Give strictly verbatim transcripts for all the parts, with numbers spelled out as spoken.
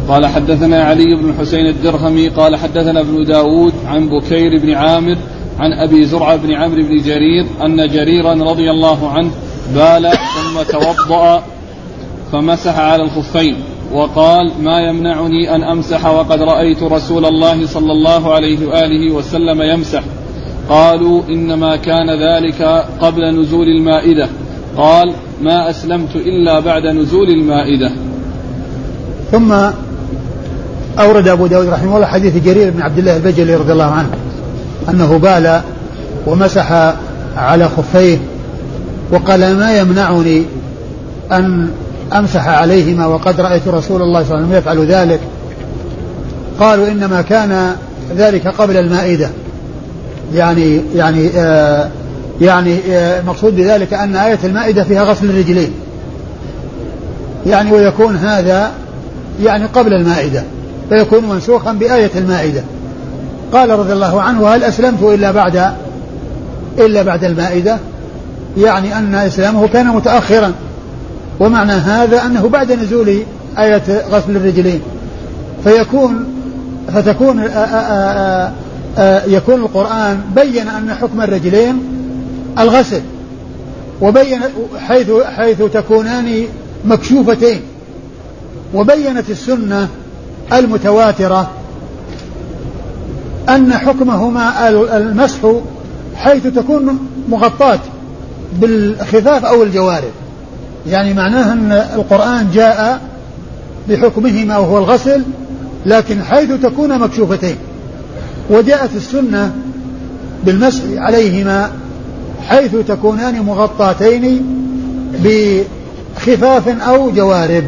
قال حدثنا علي بن الحسين الدرهمي قال حدثنا ابن داود عن بكير بن عامر عن أبي زرعة بن عمرو بن جرير أن جريرا رضي الله عنه بال ثم توضأ فمسح على الخفين وقال ما يمنعني أن أمسح وقد رأيت رسول الله صلى الله عليه وآله وسلم يمسح. قالوا إنما كان ذلك قبل نزول المائدة. قال ما أسلمت إلا بعد نزول المائدة. ثم أورد أبو داود رحمه الله حديث جرير بن عبد الله البجلي رضي الله عنه أنه بال ومسح على خفيه وقال ما يمنعني أن أمسح عليهما وقد رأيت رسول الله صلى الله عليه وسلم يفعل ذلك. قالوا إنما كان ذلك قبل المائدة يعني يعني آه يعني آه مقصود بذلك أن آية المائدة فيها غسل الرجلين يعني ويكون هذا يعني قبل المائدة فيكون منسوخا بآية المائدة. قال رضي الله عنه هل أسلمت إلا بعد إلا بعد المائدة يعني أن إسلامه كان متأخرا ومعنى هذا أنه بعد نزول آية غسل الرجلين فيكون فتكون آآ آآ آآ يكون القرآن بين أن حكم الرجلين الغسل وبين حيث حيث تكونان مكشوفتين وبينت السنة المتواترة أن حكمهما المسح حيث تكون مغطاة بالخفاف أو الجوارب يعني معناه أن القرآن جاء بحكمهما وهو الغسل لكن حيث تكون مكشوفتين وجاءت السنة بالمسح عليهما حيث تكونان مغطاتين بخفاف أو جوارب.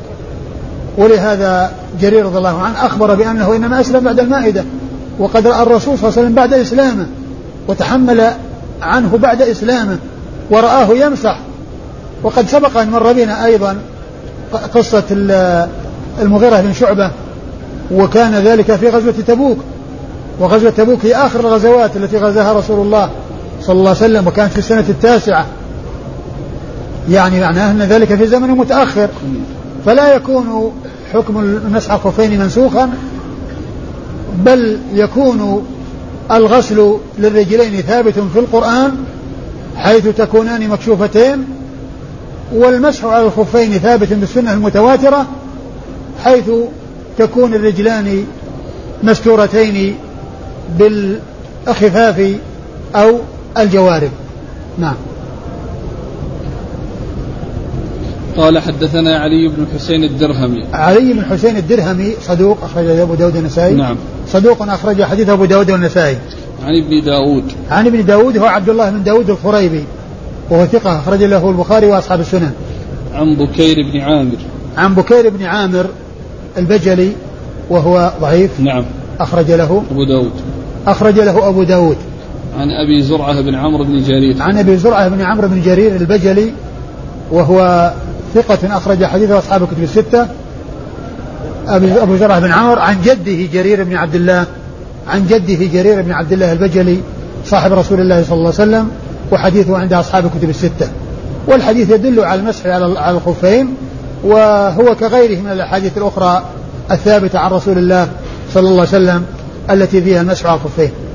ولهذا جرير رضي الله عنه أخبر بأنه إنما أسلم بعد المائدة وقد رأى الرسول صلى الله عليه وسلم بعد إسلامه وتحمل عنه بعد إسلامه ورآه يمسح. وقد سبق أن مر بنا أيضا قصة المغيرة بن شعبة وكان ذلك في غزوة تبوك وغزوة تبوك هي آخر الغزوات التي غزاها رسول الله صلى الله عليه وسلم وكانت في السنة التاسعة يعني معناه أن ذلك في زمن متأخر فلا يكون حكم المسح على الخفين منسوخا بل يكون الغسل للرجلين ثابت في القرآن حيث تكونان مكشوفتين والمسح على الخفين ثابت بالسنة المتواترة حيث تكون الرجلان مستورتين بالخفاف أو الجوارب. نعم. قال حدثنا علي بن حسين الدرهمي. علي بن حسين الدرهمي صدوق أخرج أبو داود النسائي. نعم. صدوق أخرج حديث أبو داود والنسائي. عن ابن داود. عن ابن داود هو عبد الله بن داود الخريبي وهو ثقة أخرج له البخاري وأصحاب السنن. عن بكير بن عامر. عن بكير بن عامر البجلي وهو ضعيف. نعم. أخرج له أبو داود. أخرج له أبو داود. عن أبي زرعة بن عمرو بن جرير. عن أبي زرعة بن عمرو بن جرير البجلي وهو ثقة أخرج حديثه أصحاب الكتب الستة. أبو زرعة بن عمرو عن جده جرير بن عبد الله عن جده جرير بن عبد الله البجلي صاحب رسول الله صلى الله عليه وسلم وحديثه عند أصحاب الكتب الستة. والحديث يدل على المسح على الخفين وهو كغيره من الأحاديث الأخرى الثابتة عن رسول الله صلى الله عليه وسلم التي فيها المسح على الخفين.